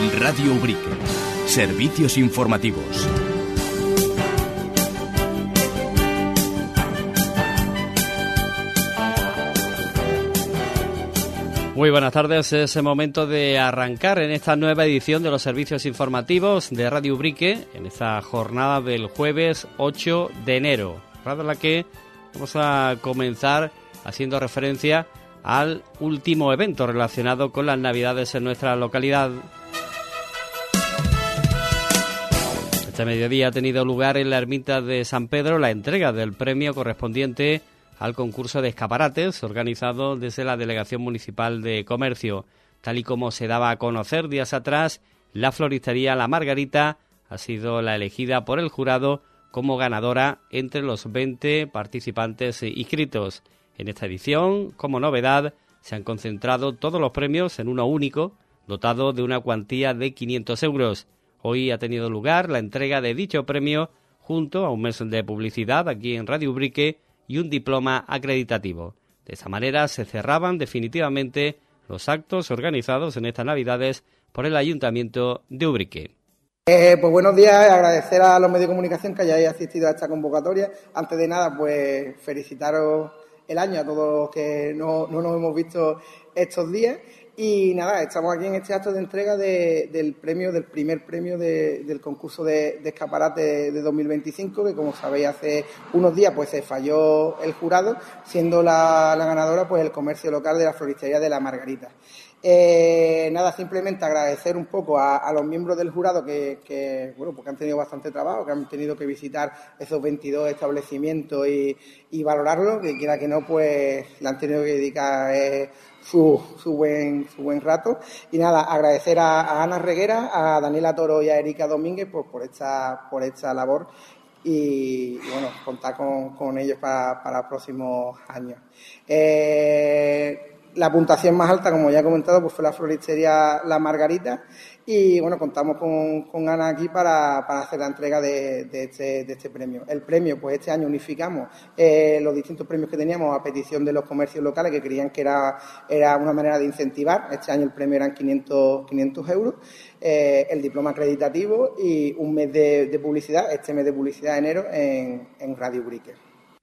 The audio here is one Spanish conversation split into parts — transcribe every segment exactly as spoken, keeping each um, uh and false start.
Radio Ubrique. Servicios informativos. Muy buenas tardes, es el momento de arrancar en esta nueva edición de los servicios informativos de Radio Ubrique, en esta jornada del jueves ocho de enero, para la que vamos a comenzar haciendo referencia al último evento relacionado con las Navidades en nuestra localidad. Este mediodía ha tenido lugar en la ermita de San Pedro la entrega del premio correspondiente al concurso de escaparates organizado desde la Delegación Municipal de Comercio. Tal y como se daba a conocer días atrás, la floristería La Margarita ha sido la elegida por el jurado como ganadora entre los veinte participantes inscritos. En esta edición, como novedad, se han concentrado todos los premios en uno único, dotado de una cuantía de quinientos euros. Hoy ha tenido lugar la entrega de dicho premio junto a un mes de publicidad aquí en Radio Ubrique y un diploma acreditativo. De esta manera se cerraban definitivamente los actos organizados en estas Navidades por el Ayuntamiento de Ubrique. Eh, pues buenos días, agradecer a los medios de comunicación que hayáis asistido a esta convocatoria. Antes de nada, pues felicitaros el año a todos los que no, no nos hemos visto estos días. Y nada, estamos aquí en este acto de entrega de, del premio, del primer premio de, del concurso de, de escaparate de, de dos mil veinticinco, que como sabéis hace unos días pues se falló el jurado, siendo la, la ganadora pues el comercio local de la floristería de La Margarita. Eh, nada, simplemente agradecer un poco a, a los miembros del jurado que, que, bueno, porque han tenido bastante trabajo, que han tenido que visitar esos veintidós establecimientos y, y valorarlo, que quiera que no, pues le han tenido que dedicar eh, su, su, buen, su buen rato. Y nada, agradecer a, a Ana Reguera, a Daniela Toro y a Erika Domínguez pues, por, esta, por esta labor. Y, y bueno, contar con, con ellos para, para próximos años. Eh, La puntuación más alta, como ya he comentado, pues fue la floristería La Margarita y bueno, contamos con, con Ana aquí para, para hacer la entrega de, de, este, de este premio. El premio, pues este año unificamos eh, los distintos premios que teníamos a petición de los comercios locales que creían que era, era una manera de incentivar. Este año el premio eran quinientos, quinientos euros, eh, el diploma acreditativo y un mes de, de publicidad, este mes de publicidad de enero en, en Radio Ubrique.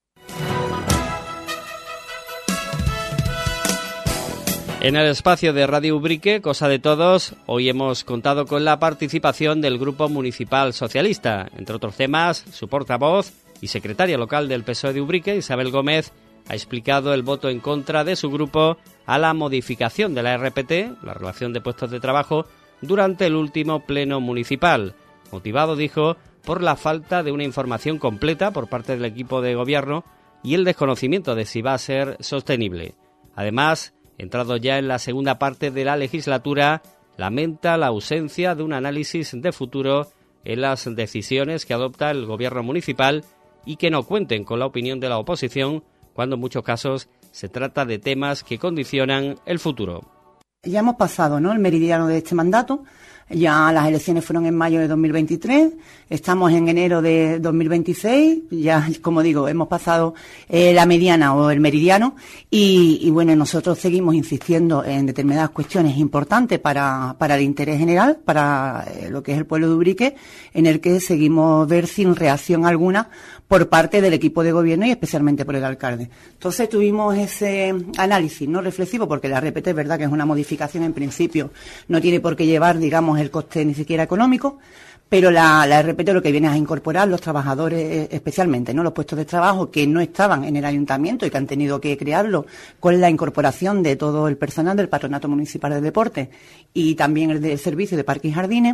En el espacio de Radio Ubrique, Cosa de Todos, hoy hemos contado con la participación del Grupo Municipal Socialista. Entre otros temas, su portavoz y secretaria local del P S O E de Ubrique, Isabel Gómez, ha explicado el voto en contra de su grupo a la modificación de la R P T, la relación de puestos de trabajo, durante el último pleno municipal, motivado, dijo, por la falta de una información completa por parte del equipo de gobierno y el desconocimiento de si va a ser sostenible. Además, entrado ya en la segunda parte de la legislatura, lamenta la ausencia de un análisis de futuro en las decisiones que adopta el gobierno municipal y que no cuenten con la opinión de la oposición cuando en muchos casos se trata de temas que condicionan el futuro. Ya hemos pasado, ¿no?, el meridiano de este mandato. Ya las elecciones fueron en mayo de dos mil veintitrés, estamos en enero de dos mil veintiséis, ya, como digo, hemos pasado eh, la mediana o el meridiano y, y bueno, nosotros seguimos insistiendo en determinadas cuestiones importantes para, para el interés general, para eh, lo que es el pueblo de Ubrique, en el que seguimos ver sin reacción alguna por parte del equipo de gobierno y especialmente por el alcalde. Entonces tuvimos ese análisis no reflexivo, porque la R P T es verdad que es una modificación en principio, no tiene por qué llevar, digamos, el coste ni siquiera económico, pero la, la R P T lo que viene es a incorporar los trabajadores, especialmente, ¿no?, los puestos de trabajo que no estaban en el ayuntamiento y que han tenido que crearlo con la incorporación de todo el personal del Patronato Municipal de Deportes y también el del Servicio de Parques y Jardines,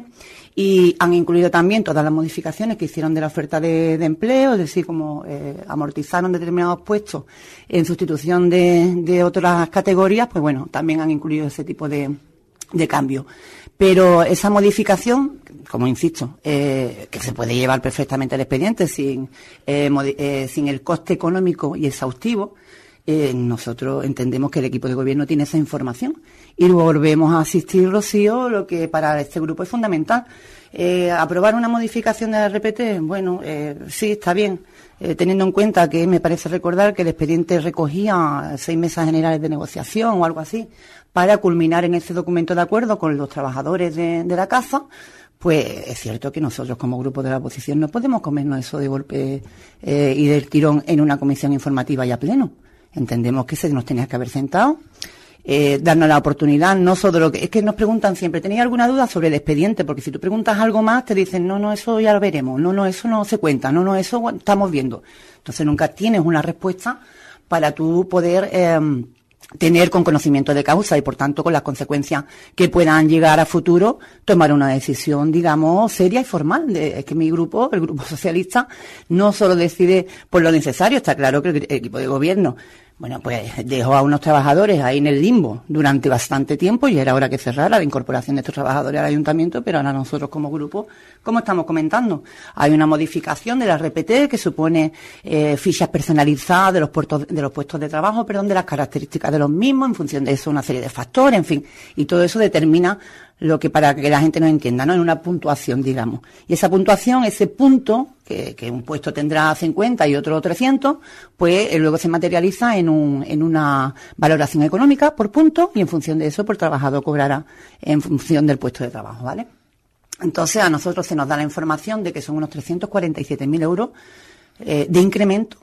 y han incluido también todas las modificaciones que hicieron de la oferta de, de empleo, es decir, como eh, amortizaron determinados puestos en sustitución de, de otras categorías, pues bueno, también han incluido ese tipo de, de cambio. Pero esa modificación, como insisto, eh, que se puede llevar perfectamente el expediente sin, eh, eh, sin el coste económico y exhaustivo, eh, nosotros entendemos que el equipo de gobierno tiene esa información y volvemos a asistir, Rocío, lo que para este grupo es fundamental. Eh, aprobar una modificación de la R P T, bueno, eh, sí, está bien. eh, teniendo en cuenta que me parece recordar que el expediente recogía seis mesas generales de negociación o algo así, para culminar en ese documento de acuerdo con los trabajadores de, de la casa, pues es cierto que nosotros como grupo de la oposición no podemos comernos eso de golpe eh, y del tirón en una comisión informativa y a pleno. Entendemos que se nos tenía que haber sentado, eh, darnos la oportunidad, no solo lo que... Es que nos preguntan siempre, ¿tenéis alguna duda sobre el expediente? Porque si tú preguntas algo más, te dicen, no, no, eso ya lo veremos, no, no, eso no se cuenta, no, no, eso estamos viendo. Entonces nunca tienes una respuesta para tú poder... Eh, tener con conocimiento de causa y, por tanto, con las consecuencias que puedan llegar a futuro, tomar una decisión, digamos, seria y formal. De, es que mi grupo, el Grupo Socialista, no solo decide por lo necesario, está claro que el, el equipo de gobierno, bueno, pues dejó a unos trabajadores ahí en el limbo durante bastante tiempo y era hora que cerrara la incorporación de estos trabajadores al ayuntamiento, pero ahora nosotros como grupo, como estamos comentando, hay una modificación de la R P T que supone eh, fichas personalizadas de los puestos de los puestos de trabajo, perdón, de las características de los mismos, en función de eso una serie de factores, en fin, y todo eso determina lo que, para que la gente nos entienda, ¿no? En una puntuación, digamos. Y esa puntuación, ese punto, que, que un puesto tendrá cincuenta y otro trescientos, pues eh, luego se materializa en un, en una valoración económica por punto y en función de eso, por trabajador cobrará en función del puesto de trabajo, ¿vale? Entonces, a nosotros se nos da la información de que son unos trescientos cuarenta y siete mil euros eh, de incremento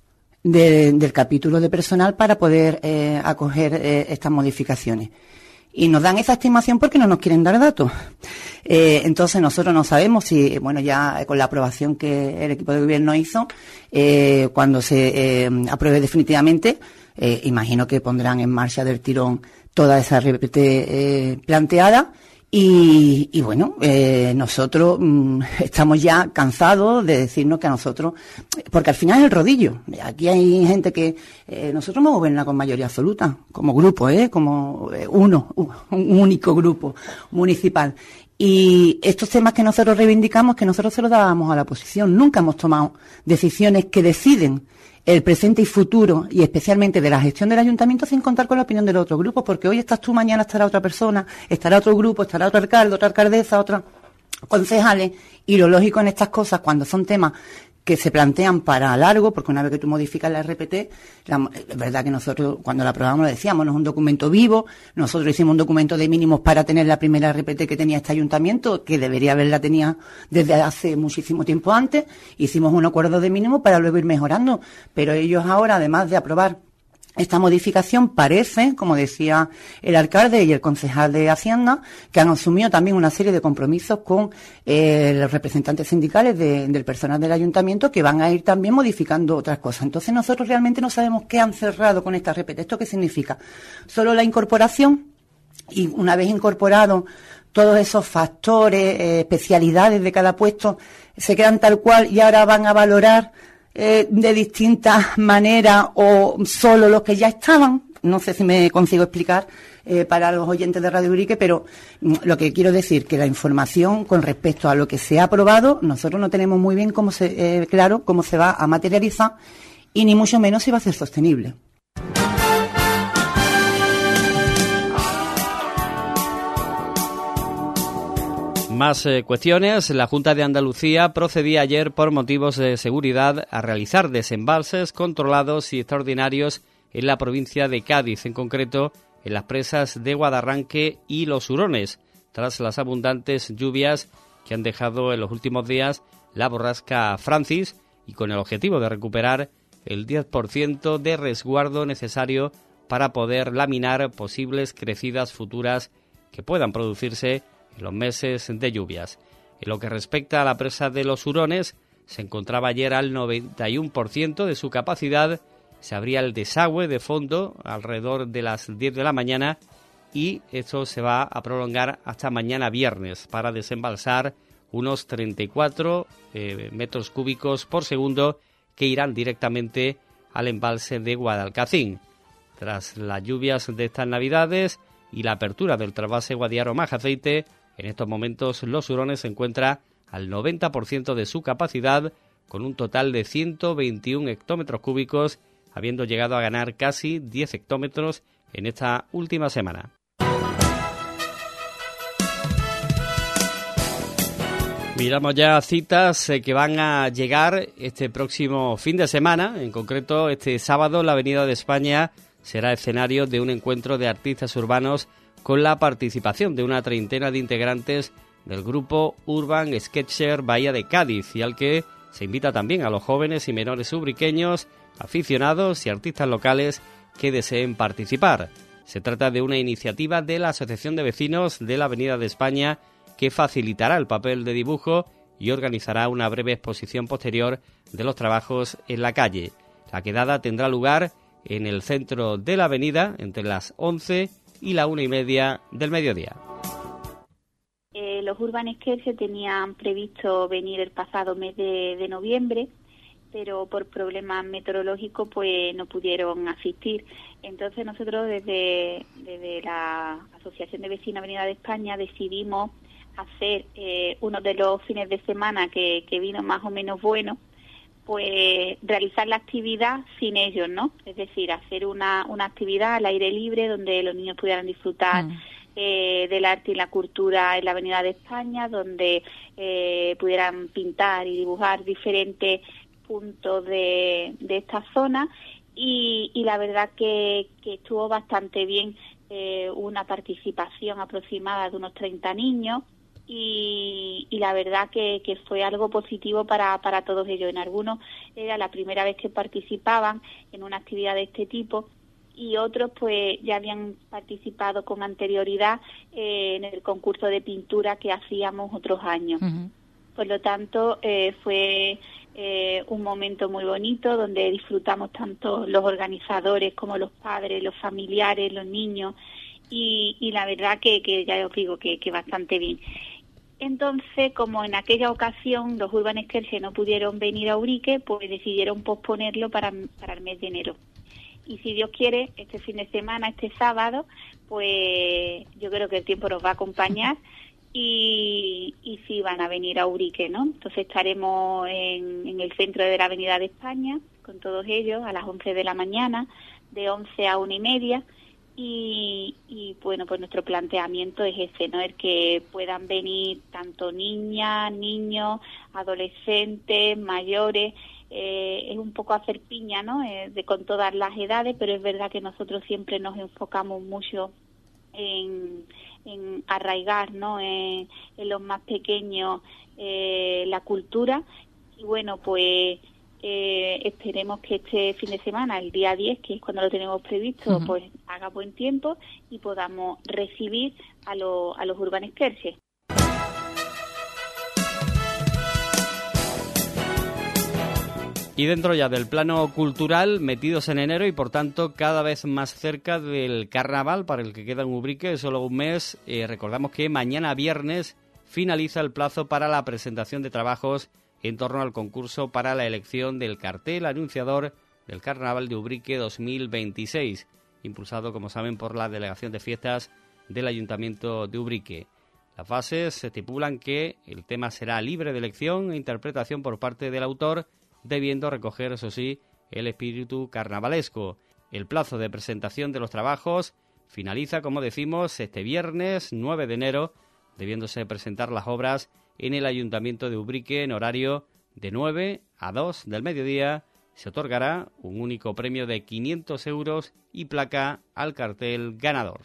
de, del capítulo de personal para poder eh, acoger eh, estas modificaciones. Y nos dan esa estimación porque no nos quieren dar datos. Eh, entonces nosotros no sabemos si, bueno, ya con la aprobación que el equipo de gobierno hizo, eh, cuando se eh, apruebe definitivamente, eh, imagino que pondrán en marcha del tirón toda esa R P T eh, planteada. Y, y bueno, eh, nosotros mmm, estamos ya cansados de decirnos que a nosotros, porque al final es el rodillo. Aquí hay gente que eh, nosotros no gobernamos con mayoría absoluta, como grupo, eh, como eh, uno, un único grupo municipal. Y estos temas que nosotros reivindicamos, que nosotros se los dábamos a la oposición. Nunca hemos tomado decisiones que deciden el presente y futuro, y especialmente de la gestión del ayuntamiento, sin contar con la opinión del otro grupo, porque hoy estás tú, mañana estará otra persona, estará otro grupo, estará otro alcalde, otra alcaldesa, otra concejales, y lo lógico en estas cosas, cuando son temas que se plantean para largo, porque una vez que tú modificas la R P T, la, es verdad que nosotros cuando la aprobamos lo decíamos, no es un documento vivo, nosotros hicimos un documento de mínimos para tener la primera R P T que tenía este ayuntamiento, que debería haberla tenido desde hace muchísimo tiempo antes, hicimos un acuerdo de mínimos para luego ir mejorando, pero ellos ahora, además de aprobar esta modificación, parece, como decía el alcalde y el concejal de Hacienda, que han asumido también una serie de compromisos con eh, los representantes sindicales de, del personal del ayuntamiento, que van a ir también modificando otras cosas. Entonces nosotros realmente no sabemos qué han cerrado con esta R P T. ¿Esto qué significa? Solo la incorporación, y una vez incorporado todos esos factores, eh, especialidades de cada puesto, se quedan tal cual y ahora van a valorar Eh, de distintas maneras o solo los que ya estaban. No sé si me consigo explicar eh, para los oyentes de Radio Ubrique, pero mm, lo que quiero decir que la información con respecto a lo que se ha aprobado, nosotros no tenemos muy bien cómo se, eh, claro cómo se va a materializar y ni mucho menos si va a ser sostenible. Más eh, cuestiones. La Junta de Andalucía procedía ayer por motivos de seguridad a realizar desembalses controlados y extraordinarios en la provincia de Cádiz, en concreto en las presas de Guadarranque y Los Hurones, tras las abundantes lluvias que han dejado en los últimos días la borrasca Francis y con el objetivo de recuperar el diez por ciento de resguardo necesario para poder laminar posibles crecidas futuras que puedan producirse en los meses de lluvias. En lo que respecta a la presa de Los Hurones, se encontraba ayer al noventa y uno por ciento de su capacidad, se abría el desagüe de fondo alrededor de las diez de la mañana y esto se va a prolongar hasta mañana viernes para desembalsar unos treinta y cuatro eh, metros cúbicos por segundo que irán directamente al embalse de Guadalcacín. Tras las lluvias de estas navidades y la apertura del trasvase Guadiaro-Majaceite, en estos momentos Los Hurones se encuentra al noventa por ciento de su capacidad, con un total de ciento veintiuno hectómetros cúbicos, habiendo llegado a ganar casi diez hectómetros en esta última semana. Miramos ya citas eh, que van a llegar este próximo fin de semana. En concreto, este sábado la Avenida de España será escenario de un encuentro de artistas urbanos con la participación de una treintena de integrantes del grupo Urban Sketcher Bahía de Cádiz, y al que se invita también a los jóvenes y menores ubriqueños, aficionados y artistas locales que deseen participar. Se trata de una iniciativa de la Asociación de Vecinos de la Avenida de España que facilitará el papel de dibujo y organizará una breve exposición posterior de los trabajos en la calle. La quedada tendrá lugar en el centro de la avenida entre las once y la una y media del mediodía. Eh, los Urban Sketcher tenían previsto venir el pasado mes de, de noviembre, pero por problemas meteorológicos pues no pudieron asistir. Entonces nosotros desde, desde la Asociación de Vecinos Avenida de España decidimos hacer eh, uno de los fines de semana que, que vino más o menos bueno, pues realizar la actividad sin ellos, ¿no? Es decir, hacer una, una actividad al aire libre donde los niños pudieran disfrutar mm. eh, del arte y la cultura en la Avenida de España, donde eh, pudieran pintar y dibujar diferentes puntos de, de esta zona, y, y la verdad que, que estuvo bastante bien, eh, una participación aproximada de unos treinta niños, Y, y la verdad que, que fue algo positivo para, para todos ellos. En algunos era la primera vez que participaban en una actividad de este tipo, y otros pues ya habían participado con anterioridad eh, en el concurso de pintura que hacíamos otros años. Uh-huh. Por lo tanto, eh, fue eh, un momento muy bonito donde disfrutamos tanto los organizadores como los padres, los familiares, los niños, y, y la verdad que, que ya os digo que, que bastante bien. Entonces, como en aquella ocasión los Urban Sketcher no pudieron venir a Ubrique, pues decidieron posponerlo para, para el mes de enero. Y si Dios quiere, este fin de semana, este sábado, pues yo creo que el tiempo nos va a acompañar y, y sí van a venir a Ubrique, ¿no? Entonces estaremos en, en el centro de la Avenida de España con todos ellos a las once de la mañana, de once a una y media. Y, y bueno, pues nuestro planteamiento es ese, ¿no? El que puedan venir tanto niñas, niños, adolescentes, mayores. Eh, es un poco hacer piña, ¿no? Eh, de con todas las edades, pero es verdad que nosotros siempre nos enfocamos mucho en, en arraigar, ¿no? En, en los más pequeños eh, la cultura. Y bueno, pues Eh, esperemos que este fin de semana, el día diez, que es cuando lo tenemos previsto, uh-huh. pues haga buen tiempo y podamos recibir a, lo, a los Urban Sketcher. Y dentro ya del plano cultural, metidos en enero y por tanto cada vez más cerca del carnaval, para el que queda en Ubrique, solo un mes, eh, recordamos que mañana viernes finaliza el plazo para la presentación de trabajos en torno al concurso para la elección del cartel anunciador del Carnaval de Ubrique dos mil veintiséis, impulsado, como saben, por la Delegación de Fiestas del Ayuntamiento de Ubrique. Las bases estipulan que el tema será libre de elección e interpretación por parte del autor, debiendo recoger, eso sí, el espíritu carnavalesco. El plazo de presentación de los trabajos finaliza, como decimos, este viernes nueve de enero, debiéndose presentar las obras en el Ayuntamiento de Ubrique en horario de nueve a dos del mediodía. Se otorgará un único premio de quinientos euros y placa al cartel ganador.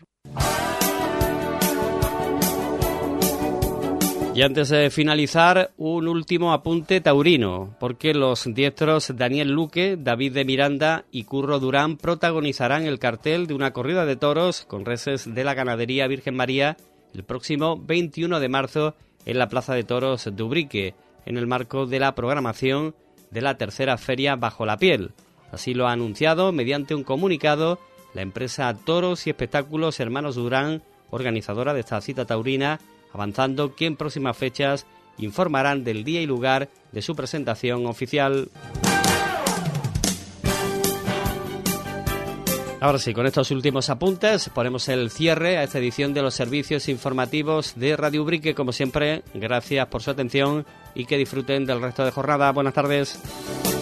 Y antes de finalizar, un último apunte taurino, porque los diestros Daniel Luque, David de Miranda y Curro Durán protagonizarán el cartel de una corrida de toros con reses de la ganadería Virgen María el próximo veintiuno de marzo en la Plaza de Toros de Ubrique, en el marco de la programación de la tercera feria Bajo la Piel. Así lo ha anunciado mediante un comunicado la empresa Toros y Espectáculos Hermanos Durán, organizadora de esta cita taurina, avanzando que en próximas fechas informarán del día y lugar de su presentación oficial. Ahora sí, con estos últimos apuntes ponemos el cierre a esta edición de los servicios informativos de Radio Ubrique. Como siempre, gracias por su atención y que disfruten del resto de jornada. Buenas tardes.